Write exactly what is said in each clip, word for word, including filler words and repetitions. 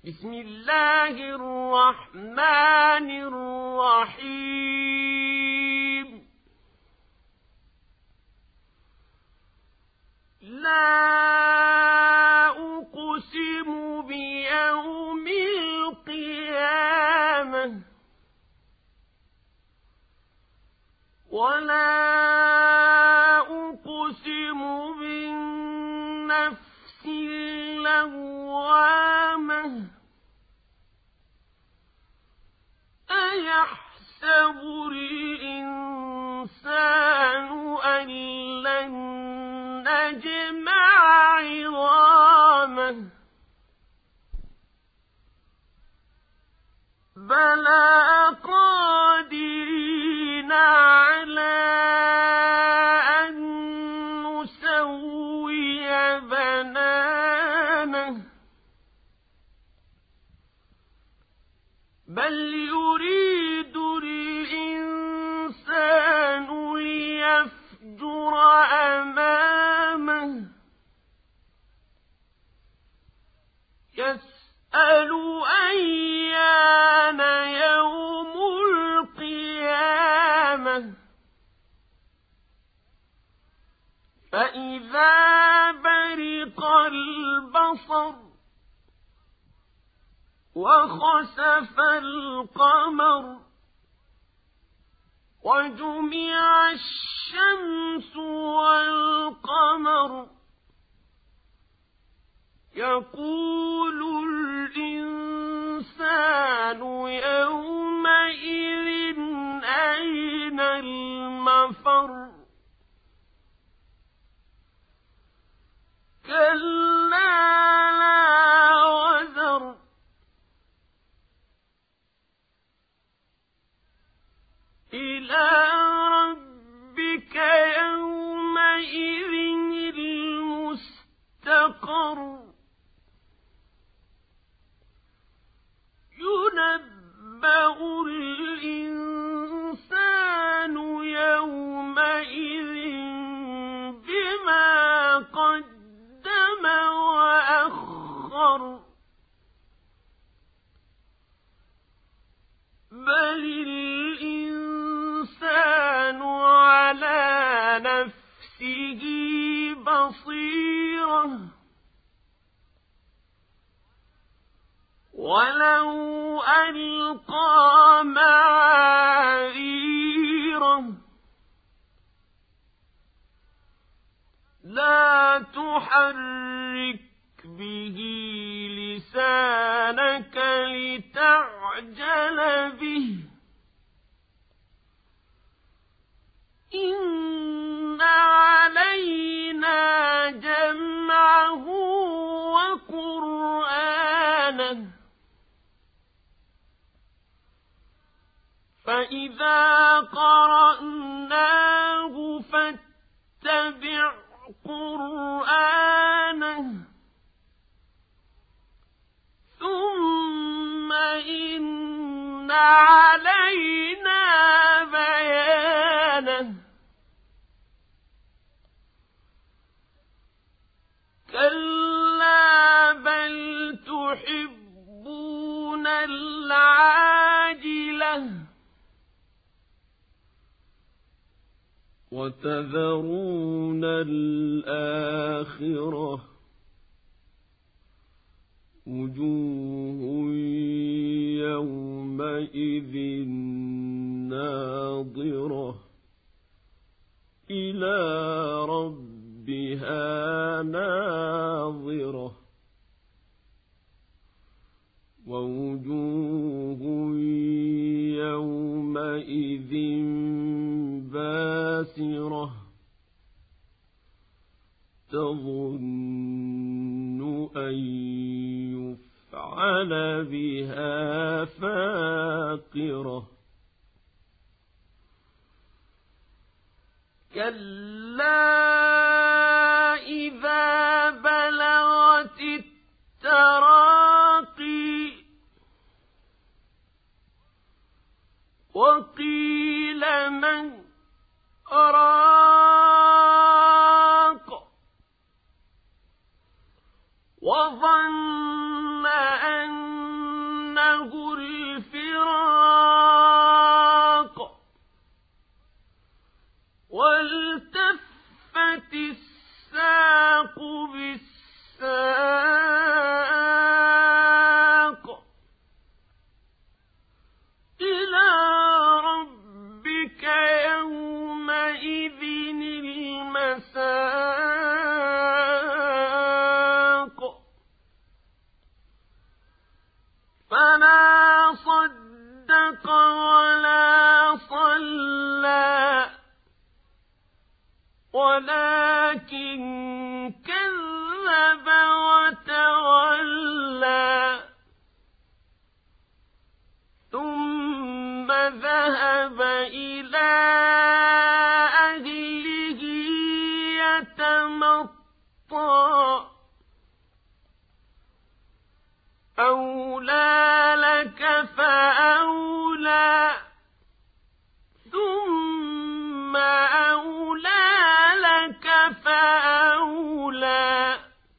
بسم الله الرحمن الرحيم لا أقسم بيوم القيامة ولا أقسم بالنفس اللوامة أيحسب الإنسان أن لن نجمع عظامه بلى قادرين على أن نسوي بنانه بل يريد الإنسان ليفجر أمامه يسأل أيان يوم القيامة فإذا برق البصر وخسف القمر وجمع الشمس والقمر يقول الإنسان يومئذ أين المفر كلا لا وزر إلى ربك يومئذ المستقر ينبأ الإنسان يومئذ بما قدم وأخر بل الإنسان على نفسه بصيرة ولو ألقى معاذيره لا تحرك به لسانك لتعجل به إن علينا جمعه وقرآنه فإذا قرأناه فاتبع قرآنه ثم إن علينا بيانه كلا بل تحبون العاجلة وتذرون الآخرة وجوه يومئذ ناظرة إلى ربها ناظرة ووجوه يومئذ باسرة تظن أن يفعل بها فاقرة كلا إذا بلغت التراقي وقيل من راق وظن أن أولى لك فأولى ثم أولى لك فأولى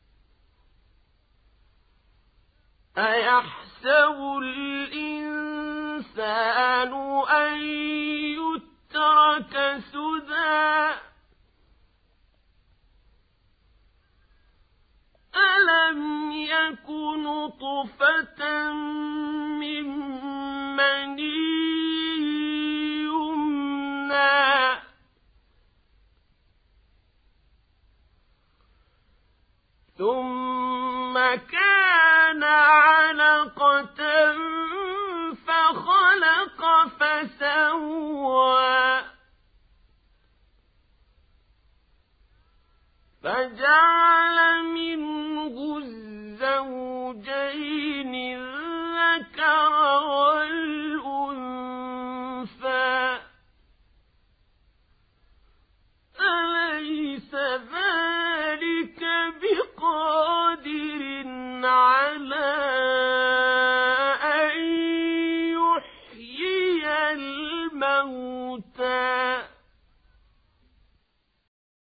أيحسب الإنسان أن يترك سدى ألم يك نطفة من مني يمنى ثم كان علقة فخلق فسوى فجعل